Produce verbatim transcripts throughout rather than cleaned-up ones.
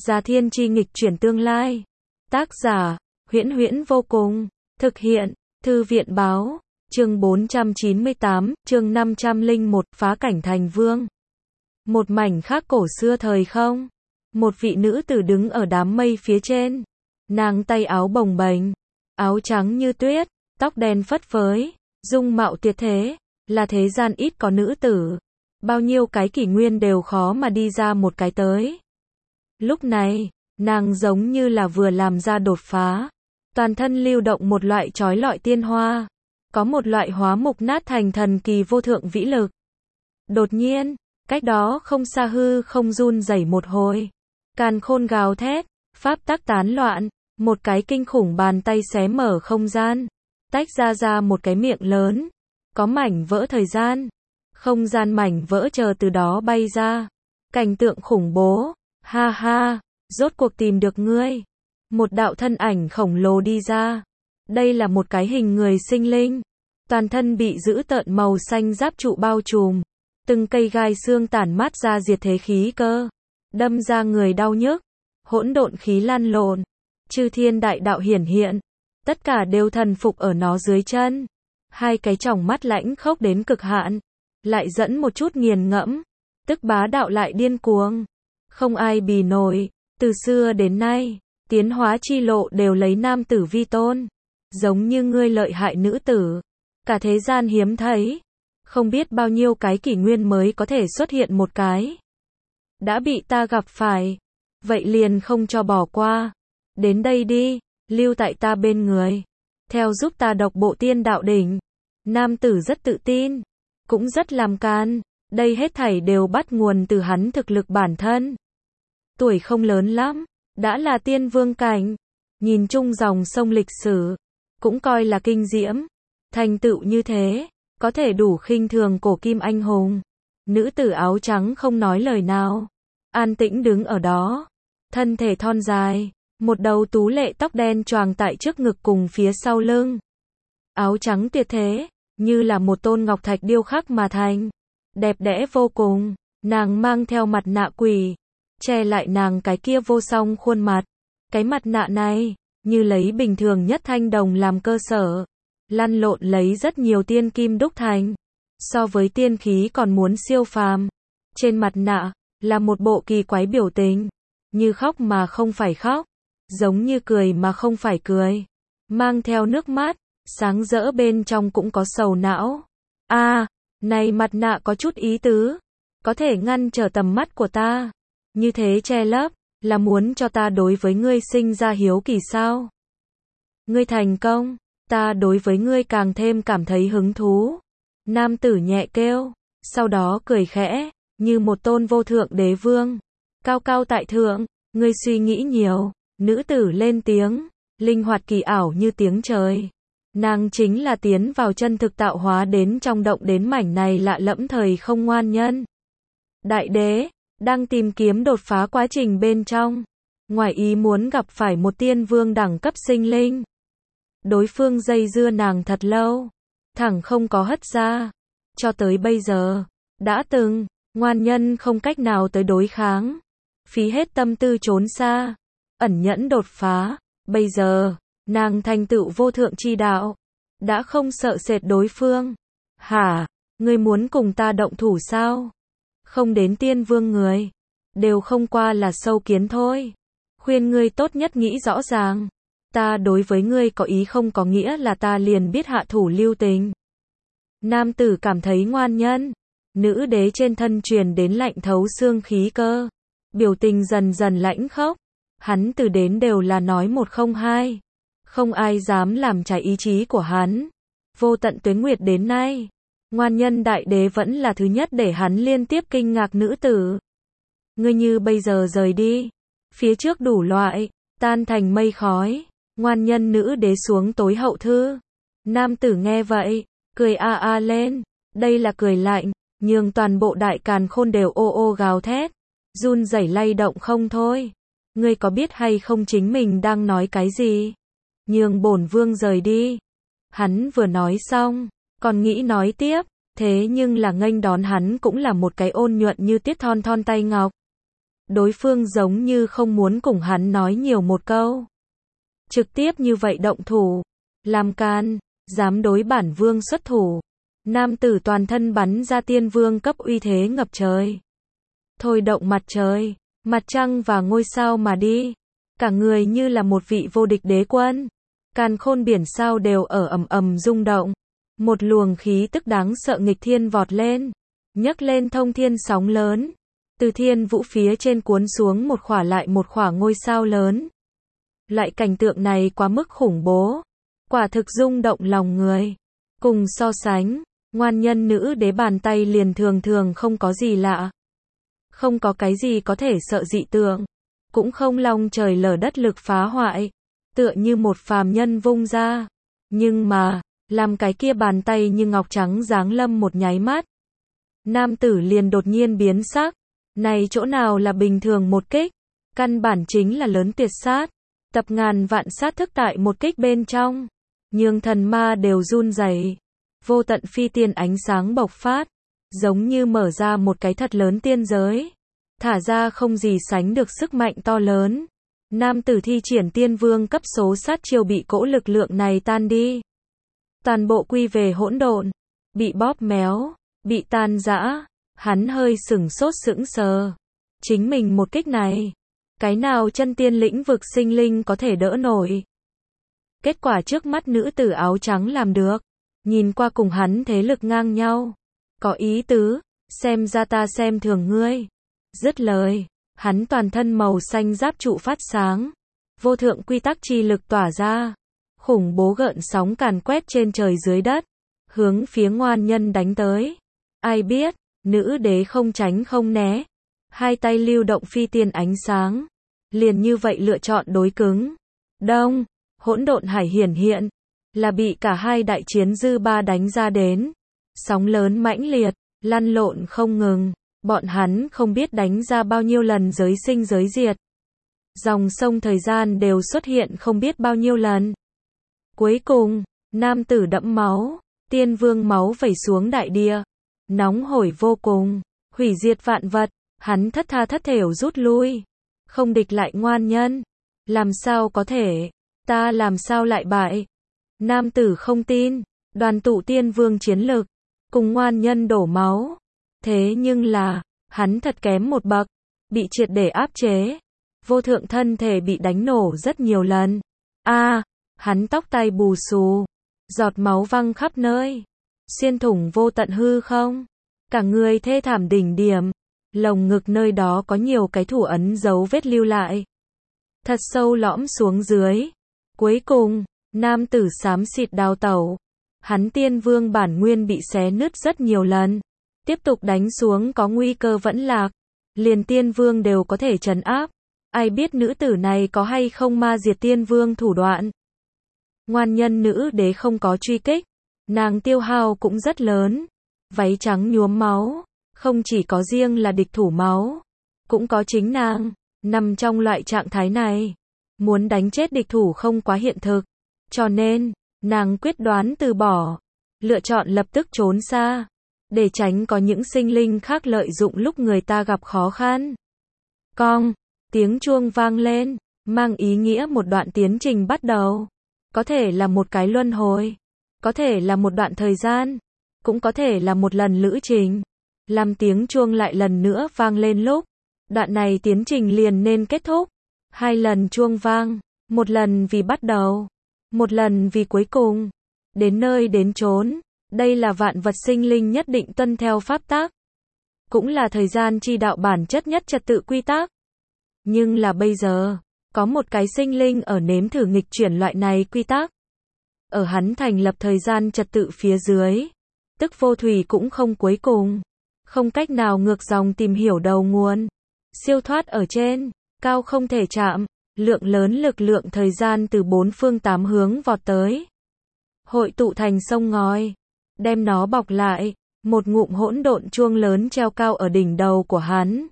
Gia Thiên Chi nghịch chuyển tương lai. Tác giả, Huyễn Huyễn vô cùng. Thực hiện, Thư viện báo. Chương bốn trăm chín mươi tám, chương năm trăm lẻ một, phá cảnh thành vương. Một mảnh khác cổ xưa thời không. Một vị nữ tử đứng ở đám mây phía trên. Nàng tay áo bồng bềnh, áo trắng như tuyết, tóc đen phất phới, dung mạo tuyệt thế, là thế gian ít có nữ tử. Bao nhiêu cái kỷ nguyên đều khó mà đi ra một cái tới. Lúc này, nàng giống như là vừa làm ra đột phá. Toàn thân lưu động một loại chói lọi tiên hoa. Có một loại hóa mục nát thành thần kỳ vô thượng vĩ lực. Đột nhiên, cách đó không xa hư không run rẩy một hồi. Càn khôn gào thét, pháp tắc tán loạn, một cái kinh khủng bàn tay xé mở không gian, tách ra ra một cái miệng lớn, có mảnh vỡ thời gian, không gian mảnh vỡ chờ từ đó bay ra. Cảnh tượng khủng bố, ha ha, rốt cuộc tìm được ngươi. Một đạo thân ảnh khổng lồ đi ra. Đây là một cái hình người sinh linh, toàn thân bị dữ tợn màu xanh giáp trụ bao trùm, từng cây gai xương tản mát ra diệt thế khí cơ, đâm ra người đau nhức, hỗn độn khí lan lộn, chư thiên đại đạo hiển hiện, tất cả đều thần phục ở nó dưới chân. Hai cái tròng mắt lãnh khốc đến cực hạn, lại dẫn một chút nghiền ngẫm, tức bá đạo lại điên cuồng, không ai bì nổi. Từ xưa đến nay, tiến hóa chi lộ đều lấy nam tử vi tôn, giống như ngươi lợi hại nữ tử, cả thế gian hiếm thấy, không biết bao nhiêu cái kỷ nguyên mới có thể xuất hiện một cái. Đã bị ta gặp phải, vậy liền không cho bỏ qua. Đến đây đi, lưu tại ta bên người, theo giúp ta độc bộ tiên đạo đỉnh. Nam tử rất tự tin, cũng rất làm can, đây hết thảy đều bắt nguồn từ hắn thực lực bản thân. Tuổi không lớn lắm, đã là tiên vương cảnh, nhìn chung dòng sông lịch sử, cũng coi là kinh diễm. Thành tựu như thế, có thể đủ khinh thường cổ kim anh hùng. Nữ tử áo trắng không nói lời nào, an tĩnh đứng ở đó, thân thể thon dài, một đầu tú lệ tóc đen choàng tại trước ngực cùng phía sau lưng. Áo trắng tuyệt thế, như là một tôn ngọc thạch điêu khắc mà thành, đẹp đẽ vô cùng. Nàng mang theo mặt nạ quỷ, che lại nàng cái kia vô song khuôn mặt. Cái mặt nạ này, như lấy bình thường nhất thanh đồng làm cơ sở, lăn lộn lấy rất nhiều tiên kim đúc thành, so với tiên khí còn muốn siêu phàm. Trên mặt nạ, là một bộ kỳ quái biểu tình, như khóc mà không phải khóc, giống như cười mà không phải cười, mang theo nước mắt, sáng rỡ bên trong cũng có sầu não. A, à, này mặt nạ có chút ý tứ, có thể ngăn trở tầm mắt của ta, như thế che lấp, là muốn cho ta đối với ngươi sinh ra hiếu kỳ sao? Ngươi thành công, ta đối với ngươi càng thêm cảm thấy hứng thú. Nam tử nhẹ kêu, sau đó cười khẽ, như một tôn vô thượng đế vương, cao cao tại thượng. Ngươi suy nghĩ nhiều. Nữ tử lên tiếng, linh hoạt kỳ ảo như tiếng trời. Nàng chính là tiến vào chân thực tạo hóa đến trong động đến mảnh này lạ lẫm thời không ngoan nhân. Đại đế, đang tìm kiếm đột phá quá trình bên trong, ngoài ý muốn gặp phải một tiên vương đẳng cấp sinh linh. Đối phương dây dưa nàng thật lâu, thẳng không có hất ra. Cho tới bây giờ, đã từng, ngoan nhân không cách nào tới đối kháng, phí hết tâm tư trốn xa, ẩn nhẫn đột phá. Bây giờ, nàng thành tựu vô thượng chi đạo, đã không sợ sệt đối phương. Hả, ngươi muốn cùng ta động thủ sao? Không đến tiên vương người, đều không qua là sâu kiến thôi. Khuyên ngươi tốt nhất nghĩ rõ ràng, ta đối với ngươi có ý không có nghĩa là ta liền biết hạ thủ lưu tình. Nam tử cảm thấy ngoan nhân, nữ đế trên thân truyền đến lạnh thấu xương khí cơ, biểu tình dần dần lãnh khốc. Hắn từ đến đều là nói một không hai, không ai dám làm trái ý chí của hắn. Vô tận tuế nguyệt đến nay, ngoan nhân đại đế vẫn là thứ nhất để hắn liên tiếp kinh ngạc nữ tử. Ngươi như bây giờ rời đi, phía trước đủ loại, tan thành mây khói. Ngoan nhân nữ đế xuống tối hậu thư. Nam tử nghe vậy, cười a a lên, đây là cười lạnh, nhường toàn bộ đại càn khôn đều ô ô gào thét, run rẩy lay động không thôi. Ngươi có biết hay không chính mình đang nói cái gì? Nhường bổn vương rời đi. Hắn vừa nói xong, còn nghĩ nói tiếp, thế nhưng là nghênh đón hắn cũng là một cái ôn nhuận như tiết thon thon tay ngọc. Đối phương giống như không muốn cùng hắn nói nhiều một câu. Trực tiếp như vậy động thủ. Làm can, dám đối bản vương xuất thủ. Nam tử toàn thân bắn ra tiên vương cấp uy thế ngập trời. Thôi động mặt trời, mặt trăng và ngôi sao mà đi. Cả người như là một vị vô địch đế quân. Càn khôn biển sao đều ở ầm ầm rung động. Một luồng khí tức đáng sợ nghịch thiên vọt lên. Nhấc lên thông thiên sóng lớn. Từ thiên vũ phía trên cuốn xuống một khỏa lại một khỏa ngôi sao lớn. Loại cảnh tượng này quá mức khủng bố. Quả thực rung động lòng người. Cùng so sánh, ngoan nhân nữ đế bàn tay liền thường thường không có gì lạ. Không có cái gì có thể sợ dị tượng. Cũng không long trời lở đất lực phá hoại. Tựa như một phàm nhân vung ra. Nhưng mà, làm cái kia bàn tay như ngọc trắng giáng lâm một nháy mắt. Nam tử liền đột nhiên biến sắc. Này chỗ nào là bình thường một kích. Căn bản chính là lớn tuyệt sát. Tập ngàn vạn sát thức tại một kích bên trong. Nhường thần ma đều run rẩy. Vô tận phi tiên ánh sáng bộc phát. Giống như mở ra một cái thật lớn tiên giới. Thả ra không gì sánh được sức mạnh to lớn. Nam tử thi triển tiên vương cấp số sát chiêu bị cỗ lực lượng này tan đi. Toàn bộ quy về hỗn độn. Bị bóp méo. Bị tan rã. Hắn hơi sửng sốt sững sờ. Chính mình một kích này. Cái nào chân tiên lĩnh vực sinh linh có thể đỡ nổi. Kết quả trước mắt nữ tử áo trắng làm được. Nhìn qua cùng hắn thế lực ngang nhau. Có ý tứ. Xem ra ta xem thường ngươi. Dứt lời. Hắn toàn thân màu xanh giáp trụ phát sáng. Vô thượng quy tắc chi lực tỏa ra. Khủng bố gợn sóng càn quét trên trời dưới đất. Hướng phía ngoan nhân đánh tới. Ai biết. Nữ đế không tránh không né. Hai tay lưu động phi tiên ánh sáng. Liền như vậy lựa chọn đối cứng. Đông. Hỗn độn hải hiển hiện. Là bị cả hai đại chiến dư ba đánh ra đến. Sóng lớn mãnh liệt. Lăn lộn không ngừng. Bọn hắn không biết đánh ra bao nhiêu lần giới sinh giới diệt. Dòng sông thời gian đều xuất hiện không biết bao nhiêu lần. Cuối cùng, nam tử đẫm máu. Tiên vương máu vẩy xuống đại địa. Nóng hổi vô cùng. Hủy diệt vạn vật. Hắn thất tha thất thểu rút lui. Không địch lại ngoan nhân. Làm sao có thể. Ta làm sao lại bại. Nam tử không tin. Đoàn tụ tiên vương chiến lực. Cùng ngoan nhân đổ máu. Thế nhưng là. Hắn thật kém một bậc. Bị triệt để áp chế. Vô thượng thân thể bị đánh nổ rất nhiều lần. A, hắn tóc tai bù xù. Giọt máu văng khắp nơi. Xuyên thủng vô tận hư không. Cả người thê thảm đỉnh điểm. Lồng ngực nơi đó có nhiều cái thủ ấn dấu vết lưu lại. Thật sâu lõm xuống dưới. Cuối cùng, nam tử xám xịt đào tẩu. Hắn tiên vương bản nguyên bị xé nứt rất nhiều lần. Tiếp tục đánh xuống có nguy cơ vẫn lạc. Liền tiên vương đều có thể trấn áp. Ai biết nữ tử này có hay không ma diệt tiên vương thủ đoạn. Ngoan nhân nữ đế không có truy kích. Nàng tiêu hao cũng rất lớn. Váy trắng nhuốm máu. Không chỉ có riêng là địch thủ máu. Cũng có chính nàng. Nằm trong loại trạng thái này. Muốn đánh chết địch thủ không quá hiện thực. Cho nên, nàng quyết đoán từ bỏ. Lựa chọn lập tức trốn xa. Để tránh có những sinh linh khác lợi dụng lúc người ta gặp khó khăn. Cong, tiếng chuông vang lên. Mang ý nghĩa một đoạn tiến trình bắt đầu. Có thể là một cái luân hồi. Có thể là một đoạn thời gian. Cũng có thể là một lần lữ trình. Làm tiếng chuông lại lần nữa vang lên lúc. Đoạn này tiến trình liền nên kết thúc. Hai lần chuông vang. Một lần vì bắt đầu. Một lần vì cuối cùng. Đến nơi đến chốn. Đây là vạn vật sinh linh nhất định tuân theo pháp tắc. Cũng là thời gian chi đạo bản chất nhất trật tự quy tắc. Nhưng là bây giờ. Có một cái sinh linh ở nếm thử nghịch chuyển loại này quy tắc. Ở hắn thành lập thời gian trật tự phía dưới. Tức vô thủy cũng không cuối cùng. Không cách nào ngược dòng tìm hiểu đầu nguồn. Siêu thoát ở trên. Cao không thể chạm. Lượng lớn lực lượng thời gian từ bốn phương tám hướng vọt tới. Hội tụ thành sông ngòi. Đem nó bọc lại. Một ngụm hỗn độn chuông lớn treo cao ở đỉnh đầu của hắn.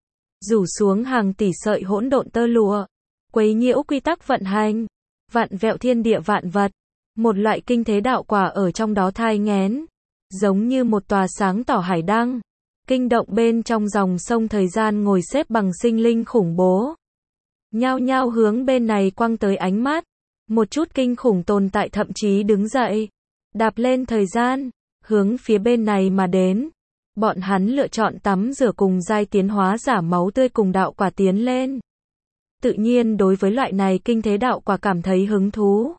Rủ xuống hàng tỷ sợi hỗn độn tơ lụa. Quấy nhiễu quy tắc vận hành. Vạn vẹo thiên địa vạn vật. Một loại kinh thế đạo quả ở trong đó thai nghén. Giống như một tòa sáng tỏ hải đăng. Kinh động bên trong dòng sông thời gian ngồi xếp bằng sinh linh khủng bố. Nhao nhao hướng bên này quăng tới ánh mắt. Một chút kinh khủng tồn tại thậm chí đứng dậy. Đạp lên thời gian. Hướng phía bên này mà đến. Bọn hắn lựa chọn tắm rửa cùng giai tiến hóa giả máu tươi cùng đạo quả tiến lên. Tự nhiên đối với loại này kinh thế đạo quả cảm thấy hứng thú.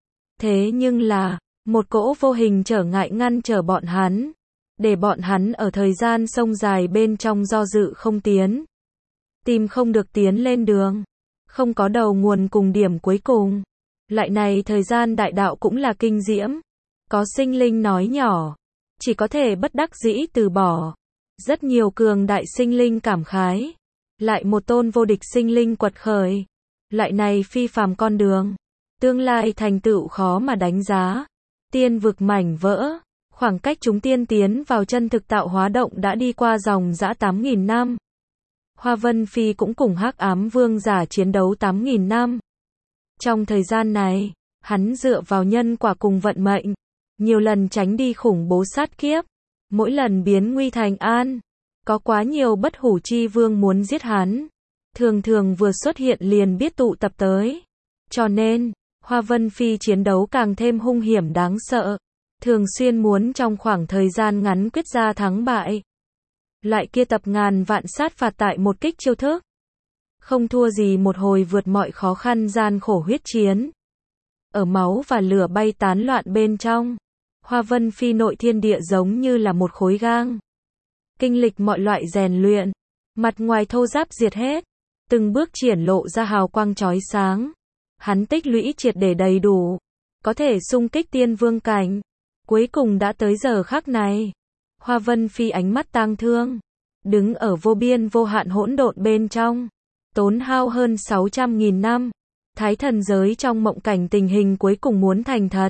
Thế nhưng là, một cỗ vô hình trở ngại ngăn trở bọn hắn. Để bọn hắn ở thời gian sông dài bên trong do dự không tiến. Tìm không được tiến lên đường. Không có đầu nguồn cùng điểm cuối cùng. Lại này thời gian đại đạo cũng là kinh diễm. Có sinh linh nói nhỏ. Chỉ có thể bất đắc dĩ từ bỏ. Rất nhiều cường đại sinh linh cảm khái. Lại một tôn vô địch sinh linh quật khởi. Lại này phi phàm con đường. Tương lai thành tựu khó mà đánh giá. Tiên vực mảnh vỡ. Khoảng cách chúng tiên tiến vào chân thực tạo hóa động đã đi qua dòng dã tám nghìn năm. Hoa Vân Phi cũng cùng Hắc Ám Vương giả chiến đấu tám nghìn năm. Trong thời gian này, hắn dựa vào nhân quả cùng vận mệnh. Nhiều lần tránh đi khủng bố sát kiếp. Mỗi lần biến nguy thành an. Có quá nhiều bất hủ chi vương muốn giết hắn. Thường thường vừa xuất hiện liền biết tụ tập tới. Cho nên, Hoa Vân Phi chiến đấu càng thêm hung hiểm đáng sợ. Thường xuyên muốn trong khoảng thời gian ngắn quyết ra thắng bại. Lại kia tập ngàn vạn sát phạt tại một kích chiêu thức. Không thua gì một hồi vượt mọi khó khăn gian khổ huyết chiến. Ở máu và lửa bay tán loạn bên trong. Hoa Vân Phi nội thiên địa giống như là một khối gang. Kinh lịch mọi loại rèn luyện. Mặt ngoài thô ráp diệt hết. Từng bước triển lộ ra hào quang chói sáng. Hắn tích lũy triệt để đầy đủ. Có thể xung kích tiên vương cảnh. Cuối cùng đã tới giờ khắc này. Hoa Vân Phi ánh mắt tang thương. Đứng ở vô biên vô hạn hỗn độn bên trong. Tốn hao hơn sáu trăm nghìn năm. Thái thần giới trong mộng cảnh tình hình cuối cùng muốn thành thật.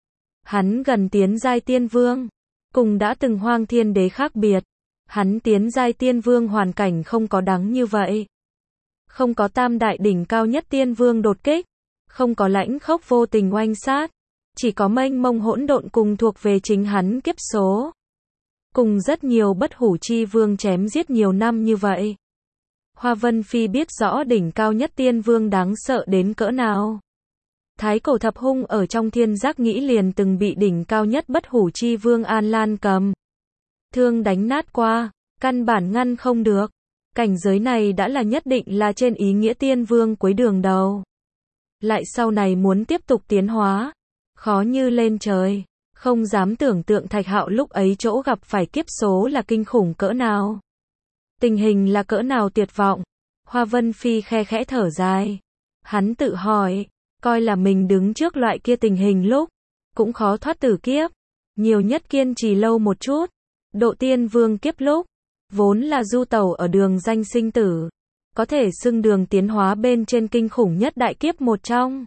Hắn gần tiến giai tiên vương. Cùng đã từng hoang thiên đế khác biệt. Hắn tiến giai tiên vương hoàn cảnh không có đắng như vậy. Không có tam đại đỉnh cao nhất tiên vương đột kích. Không có lãnh khốc vô tình oanh sát. Chỉ có mênh mông hỗn độn cùng thuộc về chính hắn kiếp số. Cùng rất nhiều bất hủ chi vương chém giết nhiều năm như vậy. Hoa Vân Phi biết rõ đỉnh cao nhất tiên vương đáng sợ đến cỡ nào. Thái cổ thập hung ở trong thiên giác nghĩ liền từng bị đỉnh cao nhất bất hủ chi vương An Lan cầm. Thương đánh nát qua, căn bản ngăn không được. Cảnh giới này đã là nhất định là trên ý nghĩa tiên vương cuối đường đầu. Lại sau này muốn tiếp tục tiến hóa. Khó như lên trời. Không dám tưởng tượng Thạch Hạo lúc ấy chỗ gặp phải kiếp số là kinh khủng cỡ nào. Tình hình là cỡ nào tuyệt vọng. Hoa Vân Phi khe khẽ thở dài. Hắn tự hỏi, coi là mình đứng trước loại kia tình hình lúc, cũng khó thoát tử kiếp. Nhiều nhất kiên trì lâu một chút. Độ tiên vương kiếp lúc, vốn là du tẩu ở đường danh sinh tử. Có thể xưng đường tiến hóa bên trên kinh khủng nhất đại kiếp một trong.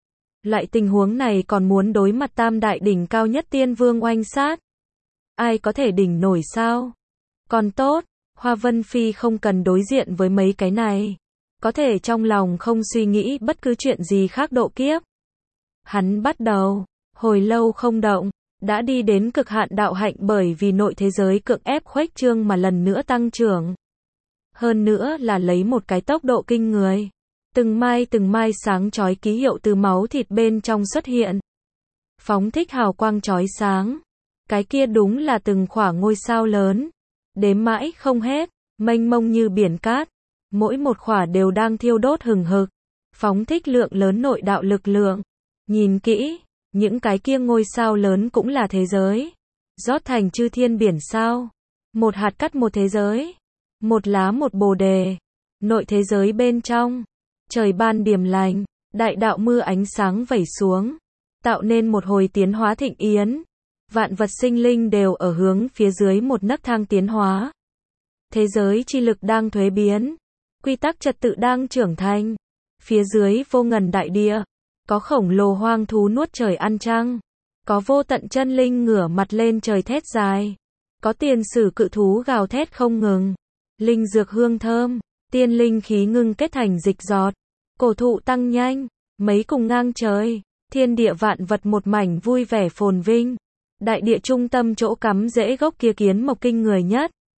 Lại tình huống này còn muốn đối mặt tam đại đỉnh cao nhất tiên vương oanh sát. Ai có thể đỉnh nổi sao? Còn tốt, Hoa Vân Phi không cần đối diện với mấy cái này. Có thể trong lòng không suy nghĩ bất cứ chuyện gì khác độ kiếp. Hắn bắt đầu, hồi lâu không động, đã đi đến cực hạn đạo hạnh bởi vì nội thế giới cưỡng ép khuếch trương mà lần nữa tăng trưởng. Hơn nữa là lấy một cái tốc độ kinh người. Từng mai từng mai sáng chói ký hiệu từ máu thịt bên trong xuất hiện. Phóng thích hào quang chói sáng. Cái kia đúng là từng khỏa ngôi sao lớn. Đếm mãi không hết, mênh mông như biển cát. Mỗi một khỏa đều đang thiêu đốt hừng hực. Phóng thích lượng lớn nội đạo lực lượng. Nhìn kỹ, những cái kia ngôi sao lớn cũng là thế giới. Rót thành chư thiên biển sao. Một hạt cắt một thế giới. Một lá một bồ đề. Nội thế giới bên trong. Trời ban điềm lành, đại đạo mưa ánh sáng vẩy xuống, tạo nên một hồi tiến hóa thịnh yến. Vạn vật sinh linh đều ở hướng phía dưới một nấc thang tiến hóa. Thế giới chi lực đang thuế biến, quy tắc trật tự đang trưởng thành. Phía dưới vô ngần đại địa, có khổng lồ hoang thú nuốt trời ăn trăng, có vô tận chân linh ngửa mặt lên trời thét dài, có tiền sử cự thú gào thét không ngừng, linh dược hương thơm. Tiên linh khí ngưng kết thành dịch giọt, cổ thụ tăng nhanh, mấy cùng ngang trời, thiên địa vạn vật một mảnh vui vẻ phồn vinh. Đại địa trung tâm chỗ cắm rễ gốc kia kiến mộc kinh người nhất.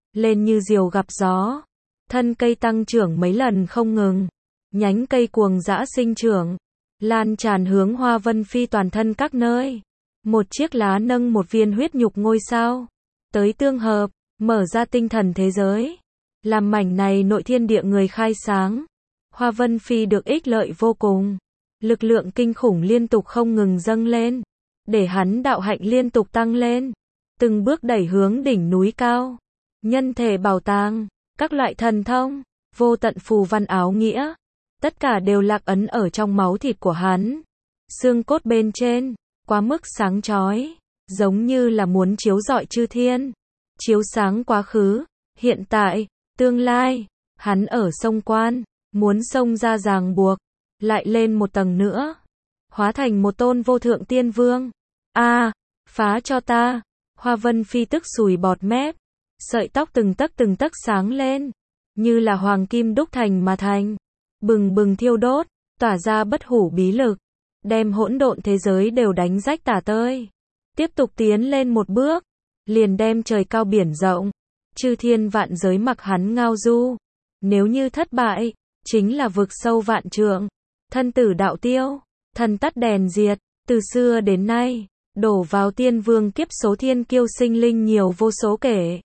lên như diều gặp gió. Thân cây tăng trưởng mấy lần không ngừng, nhánh cây cuồng dã sinh trưởng, lan tràn hướng Hoa Vân Phi toàn thân các nơi. Một chiếc lá nâng một viên huyết nhục ngôi sao, tới tương hợp, mở ra tinh thần thế giới. Làm mảnh này nội thiên địa người khai sáng. Hoa Vân Phi được ích lợi vô cùng. Lực lượng kinh khủng liên tục không ngừng dâng lên, để hắn đạo hạnh liên tục tăng lên, từng bước đẩy hướng đỉnh núi cao. Nhân thể bảo tàng, các loại thần thông, vô tận phù văn áo nghĩa, tất cả đều lạc ấn ở trong máu thịt của hắn. Xương cốt bên trên, quá mức sáng chói, giống như là muốn chiếu rọi chư thiên, chiếu sáng quá khứ, hiện tại, tương lai. Hắn ở sông quan, muốn xông ra ràng buộc, lại lên một tầng nữa, hóa thành một tôn vô thượng tiên vương. A, à, phá cho ta. Hoa Vân Phi tức sùi bọt mép, sợi tóc từng tấc từng tấc sáng lên, như là hoàng kim đúc thành mà thành, bừng bừng thiêu đốt, tỏa ra bất hủ bí lực, đem hỗn độn thế giới đều đánh rách tả tơi. Tiếp tục tiến lên một bước, liền đem trời cao biển rộng, chư thiên vạn giới mặc hắn ngao du. Nếu như thất bại, chính là vực sâu vạn trượng, thân tử đạo tiêu, thần tắt đèn diệt. Từ xưa đến nay, đổ vào tiên vương kiếp số thiên kiêu sinh linh nhiều vô số kể.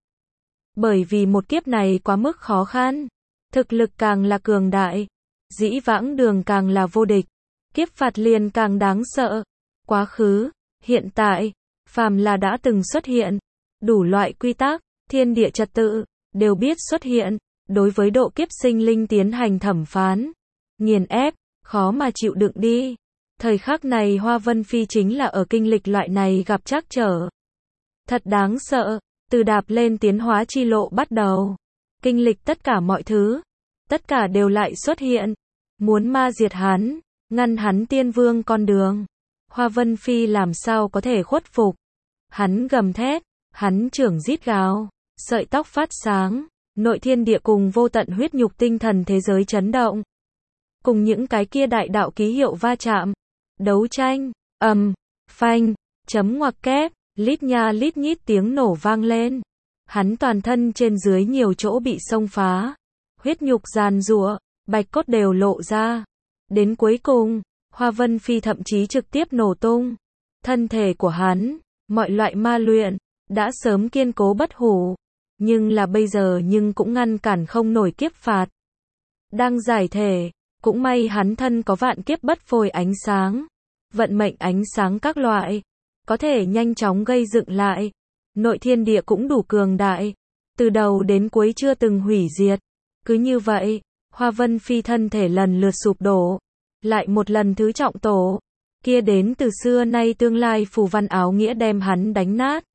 Bởi vì một kiếp này quá mức khó khăn, thực lực càng là cường đại, dĩ vãng đường càng là vô địch, kiếp phạt liền càng đáng sợ. Quá khứ, hiện tại, phàm là đã từng xuất hiện, đủ loại quy tắc, thiên địa trật tự, đều biết xuất hiện, đối với độ kiếp sinh linh tiến hành thẩm phán, nghiền ép, khó mà chịu đựng đi. Thời khắc này Hoa Vân Phi chính là ở kinh lịch loại này gặp trắc trở. Thật đáng sợ, từ đạp lên tiến hóa chi lộ bắt đầu, kinh lịch tất cả mọi thứ, tất cả đều lại xuất hiện, muốn ma diệt hắn, ngăn hắn tiên vương con đường. Hoa Vân Phi làm sao có thể khuất phục. Hắn gầm thét, hắn trưởng rít gào, sợi tóc phát sáng, nội thiên địa cùng vô tận huyết nhục tinh thần thế giới chấn động. Cùng những cái kia đại đạo ký hiệu va chạm, đấu tranh, ầm, phanh, chấm ngoặc kép, lít nha lít nhít tiếng nổ vang lên. Hắn toàn thân trên dưới nhiều chỗ bị xông phá, huyết nhục giàn giụa, bạch cốt đều lộ ra. Đến cuối cùng, Hoa Vân Phi thậm chí trực tiếp nổ tung. Thân thể của hắn, mọi loại ma luyện, đã sớm kiên cố bất hủ, nhưng là bây giờ nhưng cũng ngăn cản không nổi kiếp phạt. Đang giải thể, cũng may hắn thân có vạn kiếp bất phôi ánh sáng, vận mệnh ánh sáng các loại, có thể nhanh chóng gây dựng lại. Nội thiên địa cũng đủ cường đại, từ đầu đến cuối chưa từng hủy diệt. Cứ như vậy, Hoa Vân Phi thân thể lần lượt sụp đổ, lại một lần thứ trọng tổ, kia đến từ xưa nay tương lai phù văn áo nghĩa đem hắn đánh nát.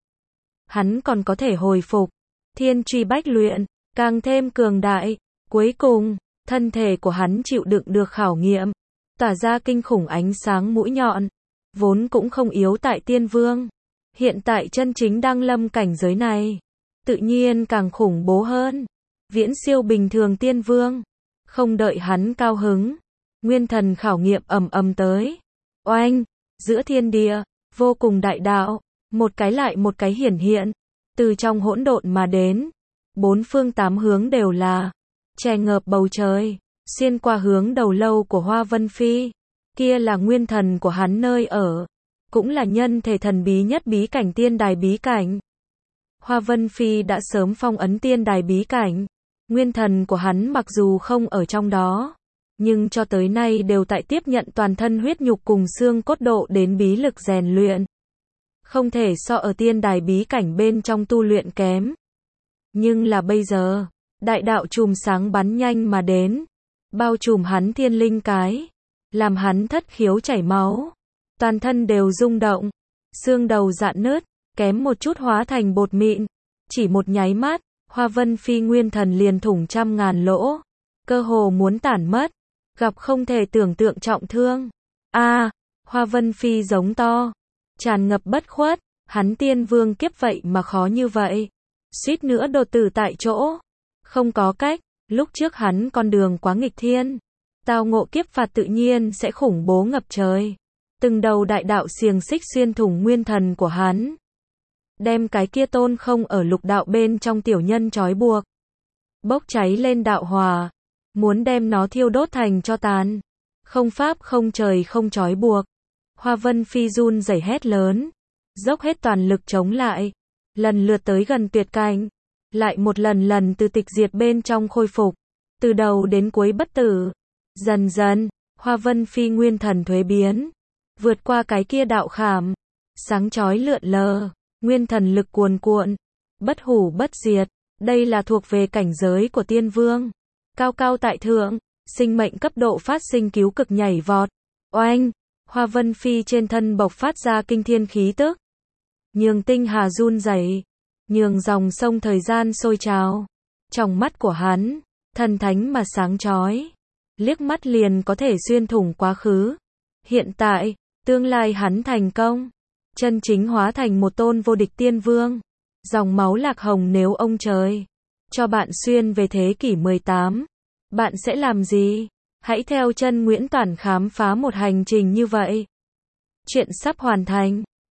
Hắn còn có thể hồi phục, thiên truy bách luyện, càng thêm cường đại. Cuối cùng, thân thể của hắn chịu đựng được khảo nghiệm, tỏa ra kinh khủng ánh sáng mũi nhọn, vốn cũng không yếu tại tiên vương. Hiện tại chân chính đăng lâm cảnh giới này, tự nhiên càng khủng bố hơn, viễn siêu bình thường tiên vương. Không đợi hắn cao hứng, nguyên thần khảo nghiệm ầm ầm tới. Oanh, giữa thiên địa, vô cùng đại đạo, một cái lại một cái hiển hiện, từ trong hỗn độn mà đến. Bốn phương tám hướng đều là, che ngợp bầu trời, xuyên qua hướng đầu lâu của Hoa Vân Phi. Kia là nguyên thần của hắn nơi ở, cũng là nhân thể thần bí nhất bí cảnh tiên đài bí cảnh. Hoa Vân Phi đã sớm phong ấn tiên đài bí cảnh. Nguyên thần của hắn mặc dù không ở trong đó, nhưng cho tới nay đều tại tiếp nhận toàn thân huyết nhục cùng xương cốt độ đến bí lực rèn luyện. Không thể so ở tiên đài bí cảnh bên trong tu luyện kém. Nhưng là bây giờ, đại đạo chùm sáng bắn nhanh mà đến, bao trùm hắn thiên linh cái, làm hắn thất khiếu chảy máu, toàn thân đều rung động, xương đầu rạn nứt, kém một chút hóa thành bột mịn. Chỉ một nháy mắt, Hoa Vân Phi nguyên thần liền thủng trăm ngàn lỗ, cơ hồ muốn tản mất, gặp không thể tưởng tượng trọng thương. A, à, Hoa Vân Phi giống to, tràn ngập bất khuất, hắn tiên vương kiếp vậy mà khó như vậy, suýt nữa đột tử tại chỗ. Không có cách, lúc trước hắn con đường quá nghịch thiên, tao ngộ kiếp phạt tự nhiên sẽ khủng bố ngập trời. Từng đầu đại đạo xiềng xích xuyên thủng nguyên thần của hắn. đem cái kia tôn không ở lục đạo bên trong tiểu nhân trói buộc, bốc cháy lên đạo hỏa, muốn đem nó thiêu đốt thành tro tàn. Không pháp không trời không trói buộc. Hoa Vân Phi run rẩy hét lớn, dốc hết toàn lực chống lại, lần lượt tới gần tuyệt cảnh, lại một lần lần từ tịch diệt bên trong khôi phục, từ đầu đến cuối bất tử. Dần dần, Hoa Vân Phi nguyên thần thuế biến, vượt qua cái kia đạo khảm, sáng chói lượn lờ, nguyên thần lực cuồn cuộn, bất hủ bất diệt. Đây là thuộc về cảnh giới của tiên vương, cao cao tại thượng, sinh mệnh cấp độ phát sinh cứu cực nhảy vọt. Oanh, Hoa Vân Phi trên thân bộc phát ra kinh thiên khí tức, nhường tinh hà run rẩy, nhường dòng sông thời gian sôi trào. Trong mắt của hắn, thần thánh mà sáng chói, liếc mắt liền có thể xuyên thủng quá khứ, hiện tại, tương lai. Hắn thành công, chân chính hóa thành một tôn vô địch tiên vương. Dòng máu lạc hồng, nếu ông trời cho bạn xuyên về thế kỷ mười tám, bạn sẽ làm gì? Hãy theo chân Nguyễn Toản khám phá một hành trình như vậy. Chuyện sắp hoàn thành.